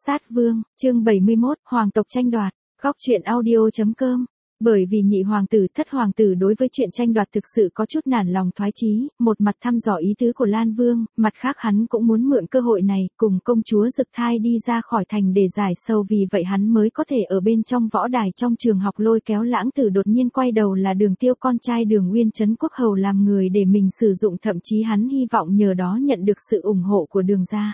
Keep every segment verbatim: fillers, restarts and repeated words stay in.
Sát vương, chương bảy mươi mốt, hoàng tộc tranh đoạt, góc truyện audio.com. Bởi vì nhị hoàng tử thất hoàng tử đối với chuyện tranh đoạt thực sự có chút nản lòng thoái chí, một mặt thăm dò ý tứ của Lan Vương, mặt khác hắn cũng muốn mượn cơ hội này cùng công chúa Dực Thai đi ra khỏi thành để giải sầu, vì vậy hắn mới có thể ở bên trong võ đài trong trường học lôi kéo Lãng Tử đột nhiên quay đầu là Đường Tiêu con trai Đường Nguyên Trấn Quốc Hầu làm người để mình sử dụng, thậm chí hắn hy vọng nhờ đó nhận được sự ủng hộ của Đường gia.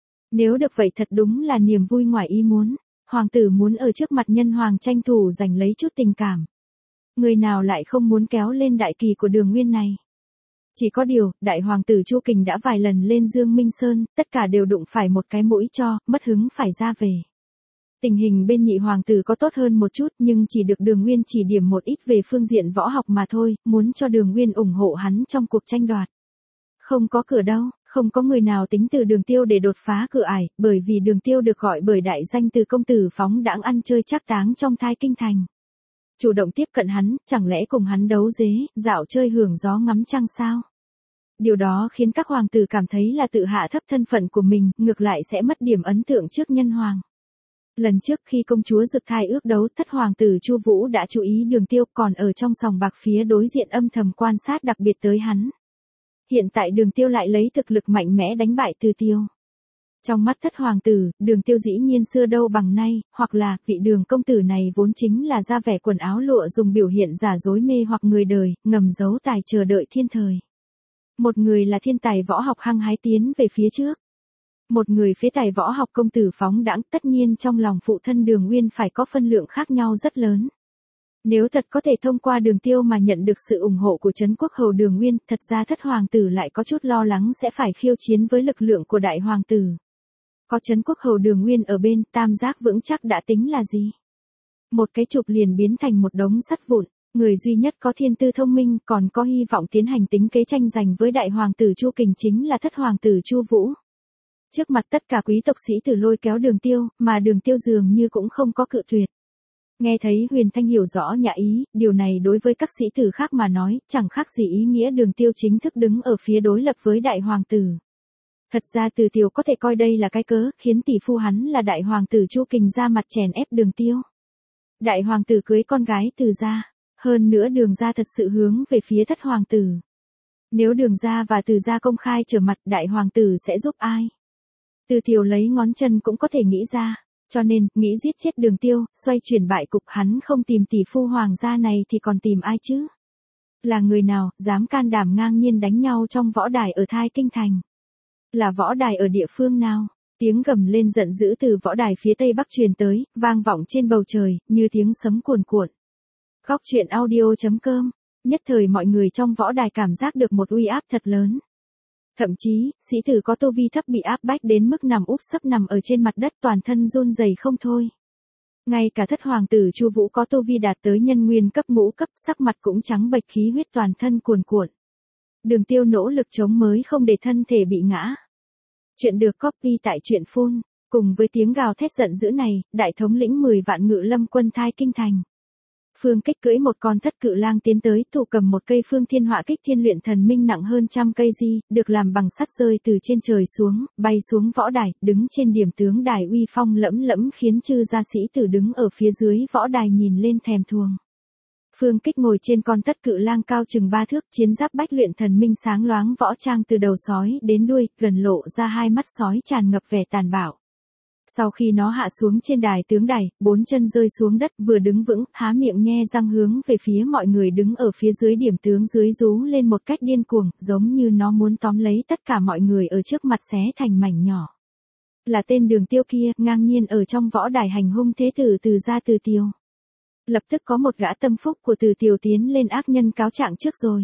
Nếu được vậy thật đúng là niềm vui ngoài ý muốn. Hoàng tử muốn ở trước mặt nhân hoàng tranh thủ giành lấy chút tình cảm. Người nào lại không muốn kéo lên đại kỳ của Đường Nguyên này. Chỉ có điều, đại hoàng tử Chu Kình đã vài lần lên Dương Minh Sơn, tất cả đều đụng phải một cái mũi cho, mất hứng phải ra về. Tình hình bên nhị hoàng tử có tốt hơn một chút, nhưng chỉ được Đường Nguyên chỉ điểm một ít về phương diện võ học mà thôi, muốn cho Đường Nguyên ủng hộ hắn trong cuộc tranh đoạt. Không có cửa đâu. Không có người nào tính từ Đường Tiêu để đột phá cửa ải, bởi vì Đường Tiêu được gọi bởi đại danh từ công tử phóng đãng ăn chơi trác táng trong thai kinh thành. Chủ động tiếp cận hắn, chẳng lẽ cùng hắn đấu dế, dạo chơi hưởng gió ngắm trăng sao? Điều đó khiến các hoàng tử cảm thấy là tự hạ thấp thân phận của mình, ngược lại sẽ mất điểm ấn tượng trước nhân hoàng. Lần trước khi công chúa Dực Thai ước đấu, thất hoàng tử Chu Vũ đã chú ý Đường Tiêu, còn ở trong sòng bạc phía đối diện âm thầm quan sát đặc biệt tới hắn. Hiện tại Đường Tiêu lại lấy thực lực mạnh mẽ đánh bại Từ Tiêu. Trong mắt thất hoàng tử, Đường Tiêu dĩ nhiên xưa đâu bằng nay, hoặc là, vị Đường công tử này vốn chính là ra vẻ quần áo lụa dùng biểu hiện giả dối mê hoặc người đời, ngầm giấu tài chờ đợi thiên thời. Một người là thiên tài võ học hăng hái tiến về phía trước. Một người phế tài võ học công tử phóng đãng, tất nhiên trong lòng phụ thân Đường Nguyên phải có phân lượng khác nhau rất lớn. Nếu thật có thể thông qua Đường Tiêu mà nhận được sự ủng hộ của Trấn Quốc Hầu Đường Nguyên, thật ra thất hoàng tử lại có chút lo lắng sẽ phải khiêu chiến với lực lượng của đại hoàng tử. Có Trấn Quốc Hầu Đường Nguyên ở bên, tam giác vững chắc đã tính là gì? Một cái chụp liền biến thành một đống sắt vụn, người duy nhất có thiên tư thông minh còn có hy vọng tiến hành tính kế tranh giành với đại hoàng tử Chu Kình chính là thất hoàng tử Chu Vũ. Trước mặt tất cả quý tộc sĩ tử lôi kéo Đường Tiêu, mà Đường Tiêu dường như cũng không có cự tuyệt. Nghe thấy Huyền Thanh hiểu rõ nhã ý, điều này đối với các sĩ tử khác mà nói, chẳng khác gì ý nghĩa Đường Tiêu chính thức đứng ở phía đối lập với đại hoàng tử. Thật ra Từ Tiêu có thể coi đây là cái cớ, khiến tỷ phu hắn là đại hoàng tử Chu Kình ra mặt chèn ép Đường Tiêu. Đại hoàng tử cưới con gái Từ gia, hơn nữa Đường gia thật sự hướng về phía thất hoàng tử. Nếu Đường gia và Từ gia công khai trở mặt, đại hoàng tử sẽ giúp ai? Từ Tiêu lấy ngón chân cũng có thể nghĩ ra. Cho nên, nghĩ giết chết Đường Tiêu, xoay chuyển bại cục, hắn không tìm tỷ phu hoàng gia này thì còn tìm ai chứ? Là người nào, dám can đảm ngang nhiên đánh nhau trong võ đài ở thai kinh thành? Là võ đài ở địa phương nào? Tiếng gầm lên giận dữ từ võ đài phía tây bắc truyền tới, vang vọng trên bầu trời, như tiếng sấm cuồn cuộn. Góc truyện audio.com, nhất thời mọi người trong võ đài cảm giác được một uy áp thật lớn. Thậm chí, sĩ tử có tu vi thấp bị áp bách đến mức nằm úp sấp nằm ở trên mặt đất, toàn thân run rẩy không thôi. Ngay cả thất hoàng tử Chu Vũ có tu vi đạt tới nhân nguyên cấp ngũ cấp, sắc mặt cũng trắng bệch, khí huyết toàn thân cuồn cuộn. Đường Tiêu nỗ lực chống mới không để thân thể bị ngã. Chuyện được copy tại truyện phun, cùng với tiếng gào thét giận dữ này, đại thống lĩnh mười vạn ngự lâm quân thai kinh thành. Phương Kích cưỡi một con thất cự lang tiến tới, thủ cầm một cây Phương Thiên Họa Kích Thiên luyện thần minh nặng hơn trăm cây di, được làm bằng sắt rơi từ trên trời xuống, bay xuống võ đài, đứng trên điểm tướng đài uy phong lẫm lẫm, khiến chư gia sĩ tử đứng ở phía dưới võ đài nhìn lên thèm thuồng. Phương Kích ngồi trên con thất cự lang cao chừng ba thước, chiến giáp bách luyện thần minh sáng loáng võ trang từ đầu sói đến đuôi, gần lộ ra hai mắt sói tràn ngập vẻ tàn bạo. Sau khi nó hạ xuống trên đài tướng đài, bốn chân rơi xuống đất, vừa đứng vững, há miệng nhe răng hướng về phía mọi người đứng ở phía dưới điểm tướng dưới rú lên một cách điên cuồng, giống như nó muốn tóm lấy tất cả mọi người ở trước mặt xé thành mảnh nhỏ. Là tên Đường Tiêu kia, ngang nhiên ở trong võ đài hành hung thế tử Từ gia Từ Tiêu. Lập tức có một gã tâm phúc của Từ Tiêu tiến lên ác nhân cáo trạng trước rồi.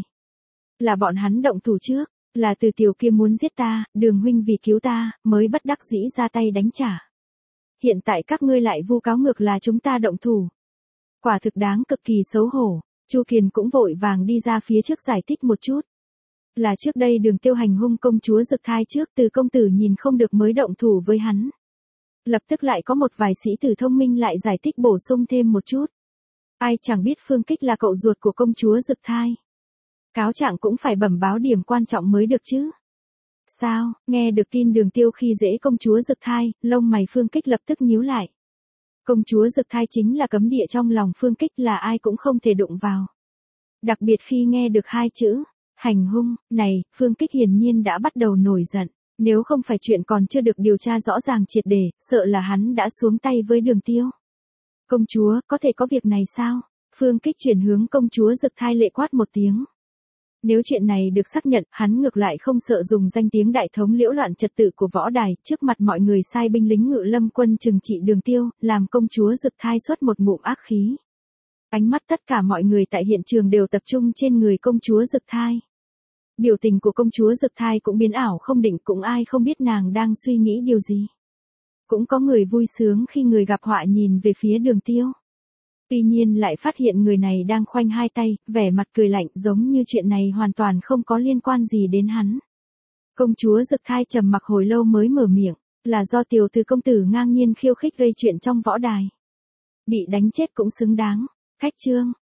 Là bọn hắn động thủ trước, là Từ Tiêu kia muốn giết ta, Đường huynh vì cứu ta, mới bất đắc dĩ ra tay đánh trả. Hiện tại các ngươi lại vu cáo ngược là chúng ta động thủ. Quả thực đáng cực kỳ xấu hổ. Chu Kiền cũng vội vàng đi ra phía trước giải thích một chút. Là trước đây Đường Tiêu hành hung công chúa Dực Thai trước, Từ công tử nhìn không được mới động thủ với hắn. Lập tức lại có một vài sĩ tử thông minh lại giải thích bổ sung thêm một chút. Ai chẳng biết Phương Kích là cậu ruột của công chúa Dực Thai. Cáo trạng cũng phải bẩm báo điểm quan trọng mới được chứ. Sao, nghe được tin Đường Tiêu khi dễ công chúa Dực Thai, lông mày Phương Kích lập tức nhíu lại. Công chúa Dực Thai chính là cấm địa trong lòng Phương Kích, là ai cũng không thể đụng vào. Đặc biệt khi nghe được hai chữ, hành hung, này, Phương Kích hiển nhiên đã bắt đầu nổi giận. Nếu không phải chuyện còn chưa được điều tra rõ ràng triệt để, sợ là hắn đã xuống tay với Đường Tiêu. Công chúa, có thể có việc này sao? Phương Kích chuyển hướng công chúa Dực Thai lệ quát một tiếng. Nếu chuyện này được xác nhận, hắn ngược lại không sợ dùng danh tiếng đại thống liễu loạn trật tự của võ đài, trước mặt mọi người sai binh lính Ngự Lâm quân trừng trị Đường Tiêu, làm công chúa Dực Thai xuất một ngụm ác khí. Ánh mắt tất cả mọi người tại hiện trường đều tập trung trên người công chúa Dực Thai. Biểu tình của công chúa Dực Thai cũng biến ảo không định, cũng ai không biết nàng đang suy nghĩ điều gì. Cũng có người vui sướng khi người gặp họa nhìn về phía Đường Tiêu. Tuy nhiên lại phát hiện người này đang khoanh hai tay, vẻ mặt cười lạnh, giống như chuyện này hoàn toàn không có liên quan gì đến hắn. Công chúa Dực Thai trầm mặc hồi lâu mới mở miệng, là do tiểu thư công tử ngang nhiên khiêu khích gây chuyện trong võ đài. Bị đánh chết cũng xứng đáng. Khách chương,